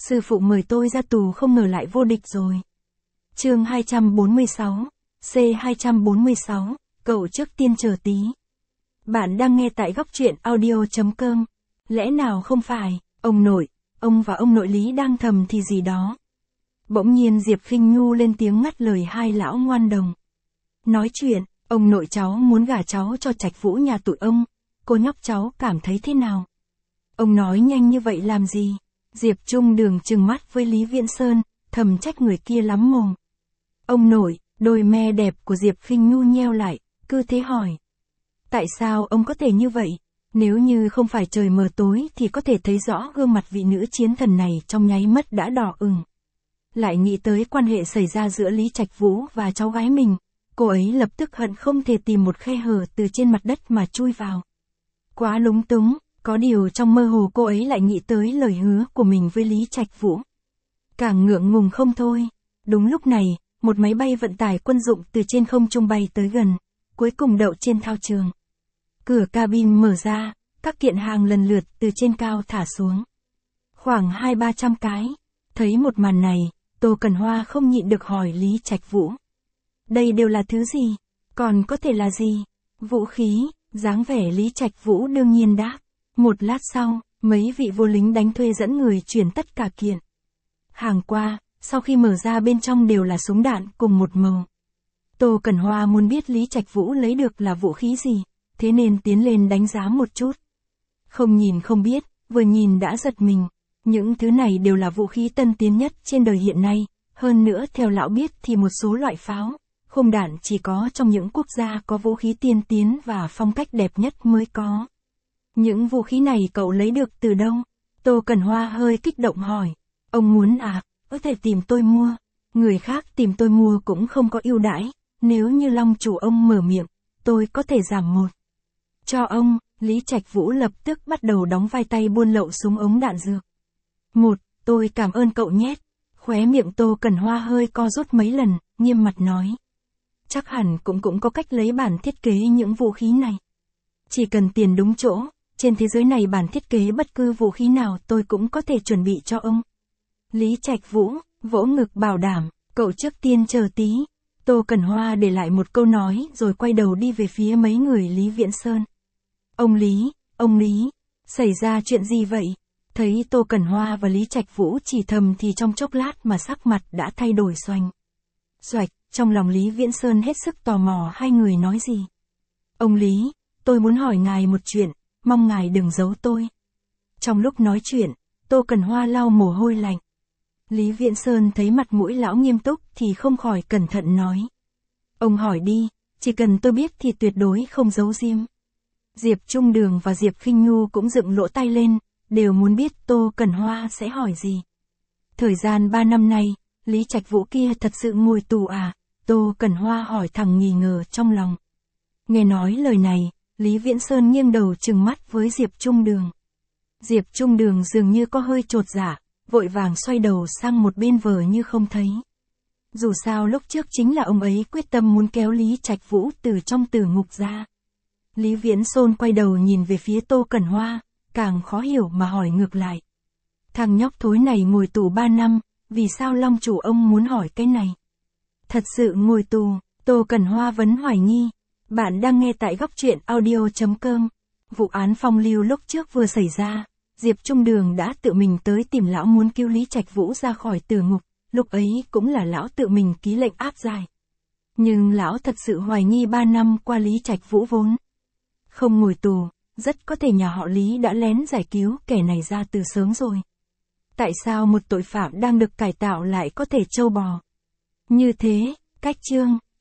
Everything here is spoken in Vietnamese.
Sư phụ mời tôi ra tù không ngờ lại vô địch rồi. Chương 246, C246, cậu trước tiên chờ tí. Bạn đang nghe tại góc truyện audio.com. Lẽ nào không phải, ông nội, ông và ông nội Lý đang thầm thì gì đó. Bỗng nhiên Diệp Khinh Nhu lên tiếng ngắt lời hai lão ngoan đồng. Nói chuyện, ông nội cháu muốn gả cháu cho Trạch Vũ nhà tụi ông, cô nhóc cháu cảm thấy thế nào? Ông nói nhanh như vậy làm gì? Diệp Trung Đường trừng mắt với Lý Viễn Sơn, thầm trách người kia lắm mồm. Ông nội, đôi me đẹp của Diệp Khinh Nhu nheo lại, cứ thế hỏi. Tại sao ông có thể như vậy? Nếu như không phải trời mờ tối thì có thể thấy rõ gương mặt vị nữ chiến thần này trong nháy mắt đã đỏ ửng. Lại nghĩ tới quan hệ xảy ra giữa Lý Trạch Vũ và cháu gái mình, cô ấy lập tức hận không thể tìm một khe hở từ trên mặt đất mà chui vào. Quá lúng túng, có điều trong mơ hồ cô ấy lại nghĩ tới lời hứa của mình với Lý Trạch Vũ. Càng ngượng ngùng không thôi. Đúng lúc này, một máy bay vận tải quân dụng từ trên không trung bay tới gần, cuối cùng đậu trên thao trường. Cửa cabin mở ra, các kiện hàng lần lượt từ trên cao thả xuống. Khoảng 200-300 cái. Thấy một màn này, Tô Cẩn Hoa không nhịn được hỏi Lý Trạch Vũ. Đây đều là thứ gì? Còn có thể là gì? Vũ khí, dáng vẻ Lý Trạch Vũ đương nhiên đáp. Một lát sau, mấy vị vô lính đánh thuê dẫn người chuyển tất cả kiện hàng qua, sau khi mở ra bên trong đều là súng đạn cùng một màu. Tô Cẩn Hoa muốn biết Lý Trạch Vũ lấy được là vũ khí gì, thế nên tiến lên đánh giá một chút. Không nhìn không biết, vừa nhìn đã giật mình. Những thứ này đều là vũ khí tân tiến nhất trên đời hiện nay, hơn nữa theo lão biết thì một số loại pháo, khung đạn chỉ có trong những quốc gia có vũ khí tiên tiến và phong cách đẹp nhất mới có. Những vũ khí này cậu lấy được từ đâu? Tô Cẩn Hoa hơi kích động hỏi. Ông muốn à, có thể tìm tôi mua. Người khác tìm tôi mua cũng không có ưu đãi, nếu như Long chủ ông mở miệng, tôi có thể giảm một. Cho ông, Lý Trạch Vũ lập tức bắt đầu đóng vai tay buôn lậu súng ống đạn dược. Một, tôi cảm ơn cậu nhé. Khóe miệng Tô Cẩn Hoa hơi co rút mấy lần, nghiêm mặt nói. Chắc hẳn cũng có cách lấy bản thiết kế những vũ khí này. Chỉ cần tiền đúng chỗ, trên thế giới này bản thiết kế bất cứ vũ khí nào tôi cũng có thể chuẩn bị cho ông. Lý Trạch Vũ, vỗ ngực bảo đảm, cậu trước tiên chờ tí. Tô Cẩn Hoa để lại một câu nói rồi quay đầu đi về phía mấy người Lý Viễn Sơn. Ông Lý, xảy ra chuyện gì vậy? Thấy Tô Cẩn Hoa và Lý Trạch Vũ chỉ thầm thì trong chốc lát mà sắc mặt đã thay đổi xoành. Xoạch, trong lòng Lý Viễn Sơn hết sức tò mò hai người nói gì. Ông Lý, tôi muốn hỏi ngài một chuyện, mong ngài đừng giấu tôi. Trong lúc nói chuyện, Tô Cẩn Hoa lau mồ hôi lạnh. Lý Viễn Sơn thấy mặt mũi lão nghiêm túc thì không khỏi cẩn thận nói. Ông hỏi đi, chỉ cần tôi biết thì tuyệt đối không giấu giếm. Diệp Trung Đường và Diệp Khinh Nhu cũng dựng lỗ tai lên, đều muốn biết Tô Cẩn Hoa sẽ hỏi gì. Thời gian 3 năm nay, Lý Trạch Vũ kia thật sự ngồi tù à? Tô Cẩn Hoa hỏi thẳng nghi ngờ trong lòng. Nghe nói lời này, Lý Viễn Sơn nghiêng đầu trừng mắt với Diệp Trung Đường. Diệp Trung Đường dường như có hơi chột dạ, vội vàng xoay đầu sang một bên vờ như không thấy. Dù sao lúc trước chính là ông ấy quyết tâm muốn kéo Lý Trạch Vũ từ trong tử ngục ra. Lý Viễn Sơn quay đầu nhìn về phía Tô Cẩn Hoa, càng khó hiểu mà hỏi ngược lại. Thằng nhóc thối này ngồi tù 3 năm, vì sao Long chủ ông muốn hỏi cái này? Thật sự ngồi tù, Tô Cẩn Hoa vấn hoài nghi. Bạn đang nghe tại góc truyện audio.com. Vụ án phong lưu lúc trước vừa xảy ra, Diệp Trung Đường đã tự mình tới tìm lão muốn cứu Lý Trạch Vũ ra khỏi tử ngục, lúc ấy cũng là lão tự mình ký lệnh áp giải. Nhưng lão thật sự hoài nghi 3 năm qua Lý Trạch Vũ vốn không ngồi tù, rất có thể nhà họ Lý đã lén giải cứu kẻ này ra từ sớm rồi. Tại sao một tội phạm đang được cải tạo lại có thể trâu bò? Như thế, cách chương.